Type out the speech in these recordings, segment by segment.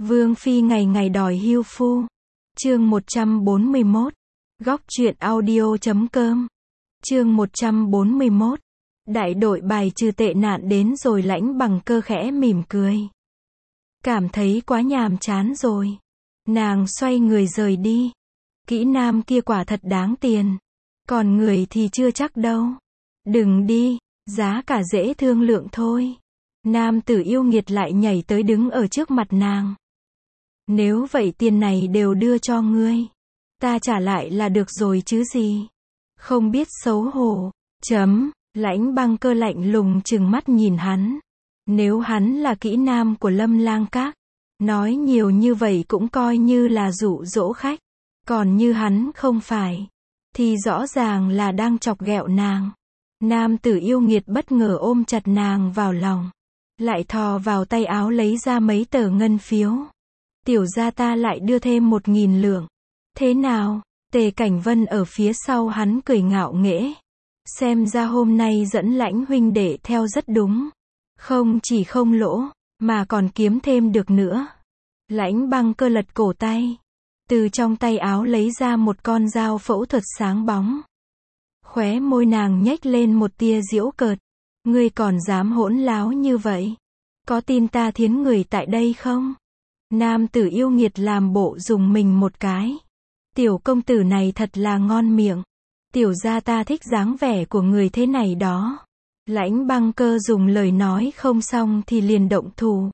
Vương phi ngày ngày đòi hưu phu. Chương 141. Góc truyện audio.com. Chương 141. Đại đội bài trừ tệ nạn đến rồi. Lãnh Bằng Cơ khẽ mỉm cười. Cảm thấy quá nhàm chán rồi. Nàng xoay người rời đi. Kỹ nam kia quả thật đáng tiền. Còn người thì chưa chắc đâu. Đừng đi, giá cả dễ thương lượng thôi. Nam tử yêu nghiệt lại nhảy tới đứng ở trước mặt nàng. Nếu vậy tiền này đều đưa cho ngươi. Ta trả lại là được rồi chứ gì. Không biết xấu hổ. Lãnh Bằng Cơ lạnh lùng trừng mắt nhìn hắn. Nếu hắn là kỹ nam của Lâm Lang Các, nói nhiều như vậy cũng coi như là dụ dỗ khách. Còn như hắn không phải, thì rõ ràng là đang chọc ghẹo nàng. Nam tử yêu nghiệt bất ngờ ôm chặt nàng vào lòng. Lại thò vào tay áo lấy ra mấy tờ ngân phiếu. Tiểu gia ta lại đưa thêm 1.000 lượng. Thế nào? Tề Cảnh Vân ở phía sau hắn cười ngạo nghễ. Xem ra hôm nay dẫn Lãnh huynh đệ theo rất đúng. Không chỉ không lỗ, mà còn kiếm thêm được nữa. Lãnh Bằng Cơ lật cổ tay. Từ trong tay áo lấy ra một con dao phẫu thuật sáng bóng. Khóe môi nàng nhếch lên một tia giễu cợt. Ngươi còn dám hỗn láo như vậy? Có tin ta thiến người tại đây không? Nam tử yêu nghiệt làm bộ dùng mình một cái. Tiểu công tử này thật là ngon miệng. Tiểu gia ta thích dáng vẻ của người thế này đó. Lãnh Bằng Cơ dùng lời nói không xong thì liền động thủ.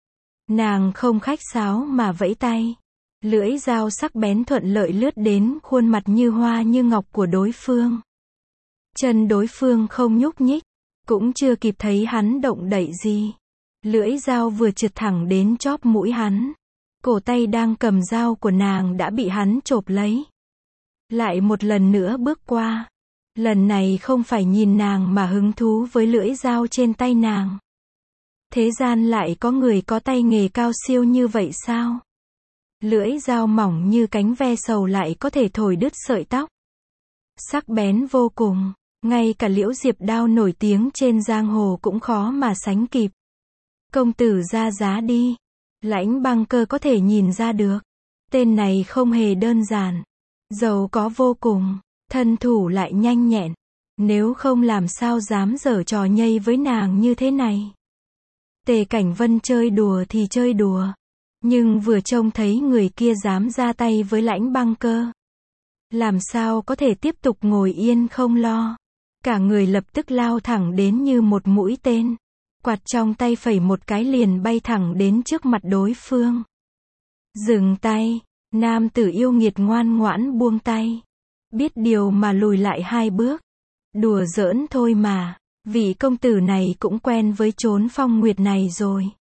Nàng không khách sáo mà vẫy tay. Lưỡi dao sắc bén thuận lợi lướt đến khuôn mặt như hoa như ngọc của đối phương. Chân đối phương không nhúc nhích, cũng chưa kịp thấy hắn động đậy gì. Lưỡi dao vừa trượt thẳng đến chóp mũi hắn. Cổ tay đang cầm dao của nàng đã bị hắn chộp lấy. Lại một lần nữa bước qua. Lần này không phải nhìn nàng mà hứng thú với lưỡi dao trên tay nàng. Thế gian lại có người có tay nghề cao siêu như vậy sao? Lưỡi dao mỏng như cánh ve sầu lại có thể thổi đứt sợi tóc. Sắc bén vô cùng, ngay cả Liễu Diệp đao nổi tiếng trên giang hồ cũng khó mà sánh kịp. Công tử ra giá đi. Lãnh Bằng Cơ có thể nhìn ra được. Tên này không hề đơn giản. Giàu có vô cùng, thân thủ lại nhanh nhẹn. Nếu không làm sao dám giở trò nhây với nàng như thế này. Tề Cảnh Vân chơi đùa thì chơi đùa. Nhưng vừa trông thấy người kia dám ra tay với Lãnh Bằng Cơ. Làm sao có thể tiếp tục ngồi yên không lo. Cả người lập tức lao thẳng đến như một mũi tên. Quạt trong tay phẩy một cái liền bay thẳng đến trước mặt đối phương. Dừng tay. Nam tử yêu nghiệt ngoan ngoãn buông tay. Biết điều mà lùi lại 2 bước. Đùa giỡn thôi mà. Vị công tử này cũng quen với chốn phong nguyệt này rồi.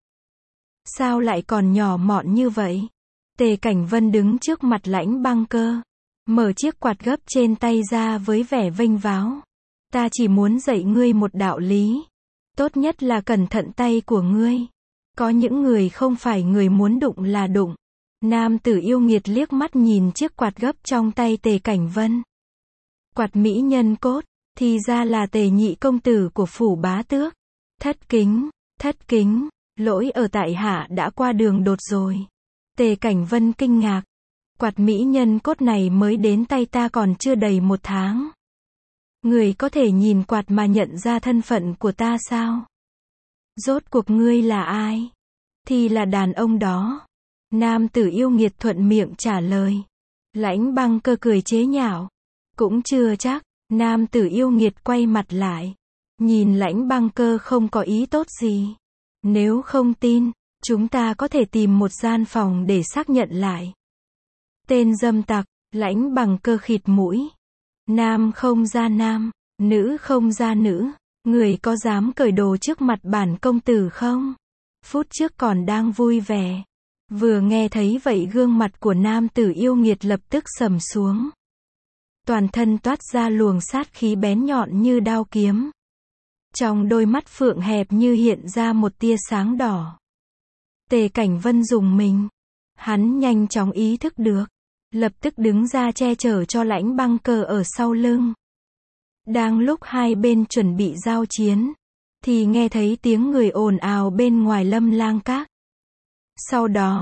Sao lại còn nhỏ mọn như vậy? Tề Cảnh Vân đứng trước mặt Lãnh Bằng Cơ. Mở chiếc quạt gấp trên tay ra với vẻ vênh váo. Ta chỉ muốn dạy ngươi một đạo lý. Tốt nhất là cẩn thận tay của ngươi. Có những người không phải người muốn đụng là đụng. Nam tử yêu nghiệt liếc mắt nhìn chiếc quạt gấp trong tay Tề Cảnh Vân. Quạt mỹ nhân cốt, thì ra là Tề nhị công tử của phủ bá tước. Thất kính, lỗi ở tại hạ đã qua đường đột rồi. Tề Cảnh Vân kinh ngạc. Quạt mỹ nhân cốt này mới đến tay ta còn chưa đầy 1 tháng. Người có thể nhìn quạt mà nhận ra thân phận của ta sao? Rốt cuộc ngươi là ai? Thì là đàn ông đó. Nam tử yêu nghiệt thuận miệng trả lời. Lãnh Bằng Cơ cười chế nhạo. Cũng chưa chắc. Nam tử yêu nghiệt quay mặt lại. Nhìn Lãnh Bằng Cơ không có ý tốt gì. Nếu không tin, chúng ta có thể tìm một gian phòng để xác nhận lại. Tên dâm tặc. Lãnh Bằng Cơ khịt mũi. Nam không ra nam, nữ không ra nữ. Người có dám cởi đồ trước mặt bản công tử không? Phút trước còn đang vui vẻ. Vừa nghe thấy vậy gương mặt của nam tử yêu nghiệt lập tức sầm xuống. Toàn thân toát ra luồng sát khí bén nhọn như đao kiếm. Trong đôi mắt phượng hẹp như hiện ra một tia sáng đỏ. Tề Cảnh Vân rùng mình. Hắn nhanh chóng ý thức được. Lập tức đứng ra che chở cho Lãnh Bằng Cơ ở sau lưng. Đang lúc hai bên chuẩn bị giao chiến, thì nghe thấy tiếng người ồn ào bên ngoài Lâm Lang Các. Sau đó,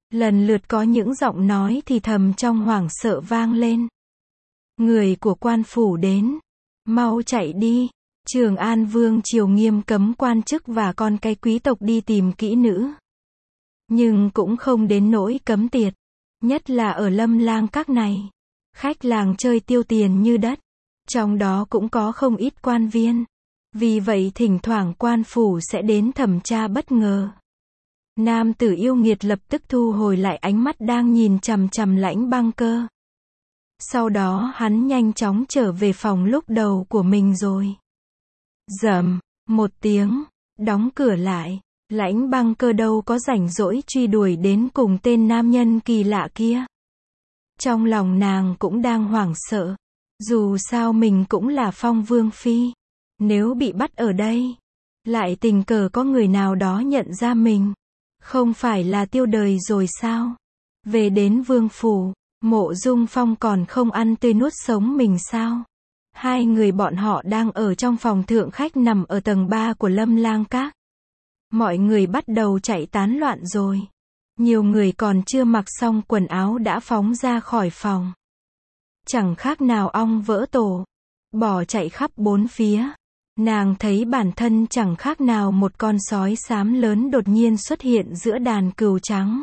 Lần lượt có những giọng nói thì thầm trong hoảng sợ vang lên. Người của quan phủ đến. Mau chạy đi. Trường An Vương triều nghiêm cấm quan chức và con cái quý tộc đi tìm kỹ nữ. Nhưng cũng không đến nỗi cấm tiệt. Nhất là ở Lâm Lang Các này. Khách làng chơi tiêu tiền như đất. Trong đó cũng có không ít quan viên. Vì vậy thỉnh thoảng quan phủ sẽ đến thẩm tra bất ngờ. Nam tử yêu nghiệt lập tức thu hồi lại ánh mắt đang nhìn chằm chằm Lãnh Băng Cơ. Sau đó hắn nhanh chóng trở về phòng lúc đầu của mình rồi. Rầm, một tiếng, đóng cửa lại. Lãnh Băng Cơ đâu có rảnh rỗi truy đuổi đến cùng tên nam nhân kỳ lạ kia. Trong lòng nàng cũng đang hoảng sợ. Dù sao mình cũng là Phong Vương Phi. Nếu bị bắt ở đây, lại tình cờ có người nào đó nhận ra mình, không phải là tiêu đời rồi sao? Về đến vương phủ, Mộ Dung Phong còn không ăn tươi nuốt sống mình sao? Hai người bọn họ đang ở trong phòng thượng khách nằm ở tầng 3 của Lâm Lang Các. Mọi người bắt đầu chạy tán loạn rồi. Nhiều người còn chưa mặc xong quần áo đã phóng ra khỏi phòng. Chẳng khác nào ong vỡ tổ, bỏ chạy khắp bốn phía. Nàng thấy bản thân chẳng khác nào một con sói xám lớn đột nhiên xuất hiện giữa đàn cừu trắng.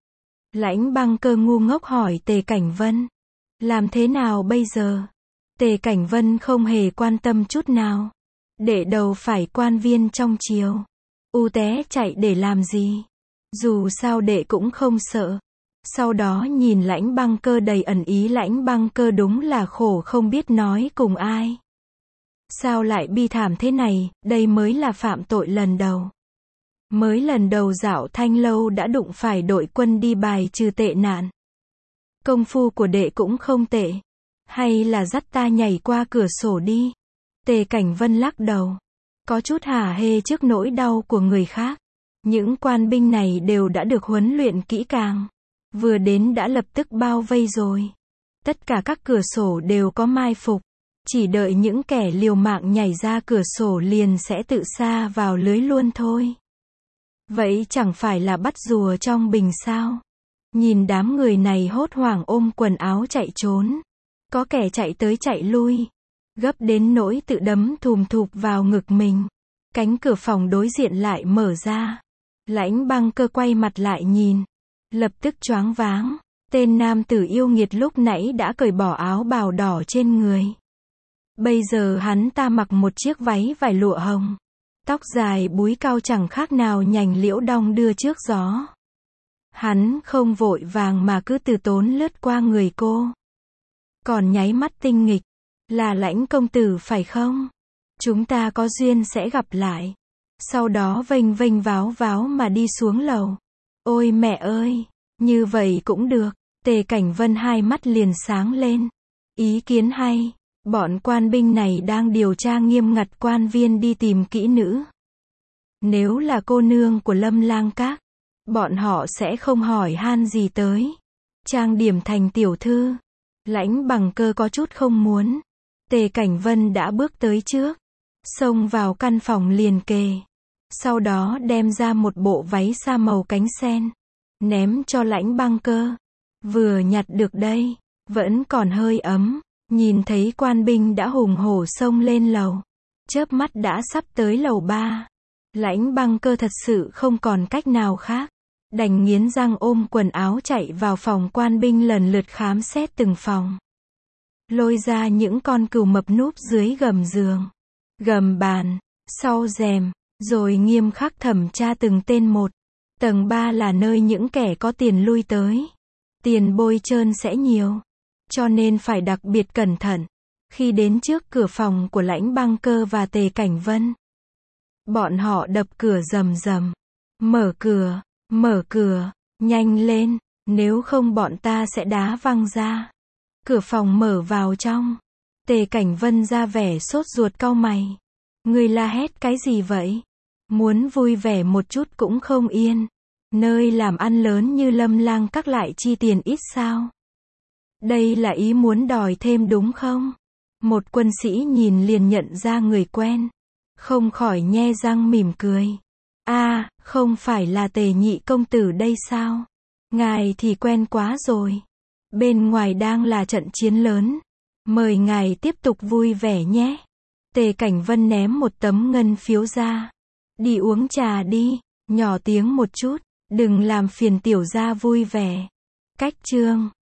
Lãnh Băng Cơ ngu ngốc hỏi Tề Cảnh Vân. Làm thế nào bây giờ? Tề Cảnh Vân không hề quan tâm chút nào. Đệ đầu phải quan viên trong triều. U té chạy để làm gì? Dù sao đệ cũng không sợ. Sau đó nhìn Lãnh Băng Cơ đầy ẩn ý. Lãnh Băng Cơ đúng là khổ không biết nói cùng ai. Sao lại bi thảm thế này, đây mới là phạm tội lần đầu. Mới lần đầu dạo Thanh Lâu đã đụng phải đội quân đi bài trừ tệ nạn. Công phu của đệ cũng không tệ. Hay là dắt ta nhảy qua cửa sổ đi. Tề Cảnh Vân lắc đầu. Có chút hả hê trước nỗi đau của người khác. Những quan binh này đều đã được huấn luyện kỹ càng. Vừa đến đã lập tức bao vây rồi. Tất cả các cửa sổ đều có mai phục. Chỉ đợi những kẻ liều mạng nhảy ra cửa sổ liền sẽ tự sa vào lưới luôn thôi. Vậy chẳng phải là bắt rùa trong bình sao? Nhìn đám người này hốt hoảng ôm quần áo chạy trốn. Có kẻ chạy tới chạy lui. Gấp đến nỗi tự đấm thùm thụp vào ngực mình. Cánh cửa phòng đối diện lại mở ra. Lãnh Băng Cơ quay mặt lại nhìn. Lập tức choáng váng. Tên nam tử yêu nghiệt lúc nãy đã cởi bỏ áo bào đỏ trên người. Bây giờ hắn ta mặc một chiếc váy vải lụa hồng. Tóc dài búi cao chẳng khác nào nhành liễu đong đưa trước gió. Hắn không vội vàng mà cứ từ tốn lướt qua người cô. Còn nháy mắt tinh nghịch. Là Lãnh công tử phải không? Chúng ta có duyên sẽ gặp lại. Sau đó vênh vênh váo váo mà đi xuống lầu. Ôi mẹ ơi! Như vậy cũng được. Tề Cảnh Vân hai mắt liền sáng lên. Ý kiến hay. Bọn quan binh này đang điều tra nghiêm ngặt quan viên đi tìm kỹ nữ. Nếu là cô nương của Lâm Lang Các, bọn họ sẽ không hỏi han gì tới. Trang điểm thành tiểu thư. Lãnh Băng Cơ có chút không muốn. Tề Cảnh Vân đã bước tới trước. Xông vào căn phòng liền kề. Sau đó đem ra một bộ váy sa màu cánh sen. Ném cho Lãnh Băng Cơ. Vừa nhặt được đây. Vẫn còn hơi ấm. Nhìn thấy quan binh đã hùng hổ xông lên lầu. Chớp mắt đã sắp tới lầu 3. Lãnh Băng Cơ thật sự không còn cách nào khác. Đành nghiến răng ôm quần áo chạy vào phòng quan binh lần lượt khám xét từng phòng. Lôi ra những con cừu mập núp dưới gầm giường, gầm bàn, sau rèm, rồi nghiêm khắc thẩm tra từng tên một. Tầng 3 là nơi những kẻ có tiền lui tới. Tiền bôi trơn sẽ nhiều. Cho nên phải đặc biệt cẩn thận. Khi đến trước cửa phòng của Lãnh Băng Cơ và Tề Cảnh Vân, bọn họ đập cửa rầm rầm. Mở cửa, nhanh lên, nếu không bọn ta sẽ đá văng ra. Cửa phòng mở vào trong. Tề Cảnh Vân ra vẻ sốt ruột cau mày. Người la hét cái gì vậy? Muốn vui vẻ một chút cũng không yên. Nơi làm ăn lớn như Lâm Lang Các lại chi tiền ít sao? Đây là ý muốn đòi thêm đúng không? Một quân sĩ nhìn liền nhận ra người quen. Không khỏi nhe răng mỉm cười. À, không phải là Tề nhị công tử đây sao? Ngài thì quen quá rồi. Bên ngoài đang là trận chiến lớn. Mời ngài tiếp tục vui vẻ nhé. Tề Cảnh Vân ném một tấm ngân phiếu ra. Đi uống trà đi, nhỏ tiếng một chút, đừng làm phiền tiểu gia vui vẻ. Cách chương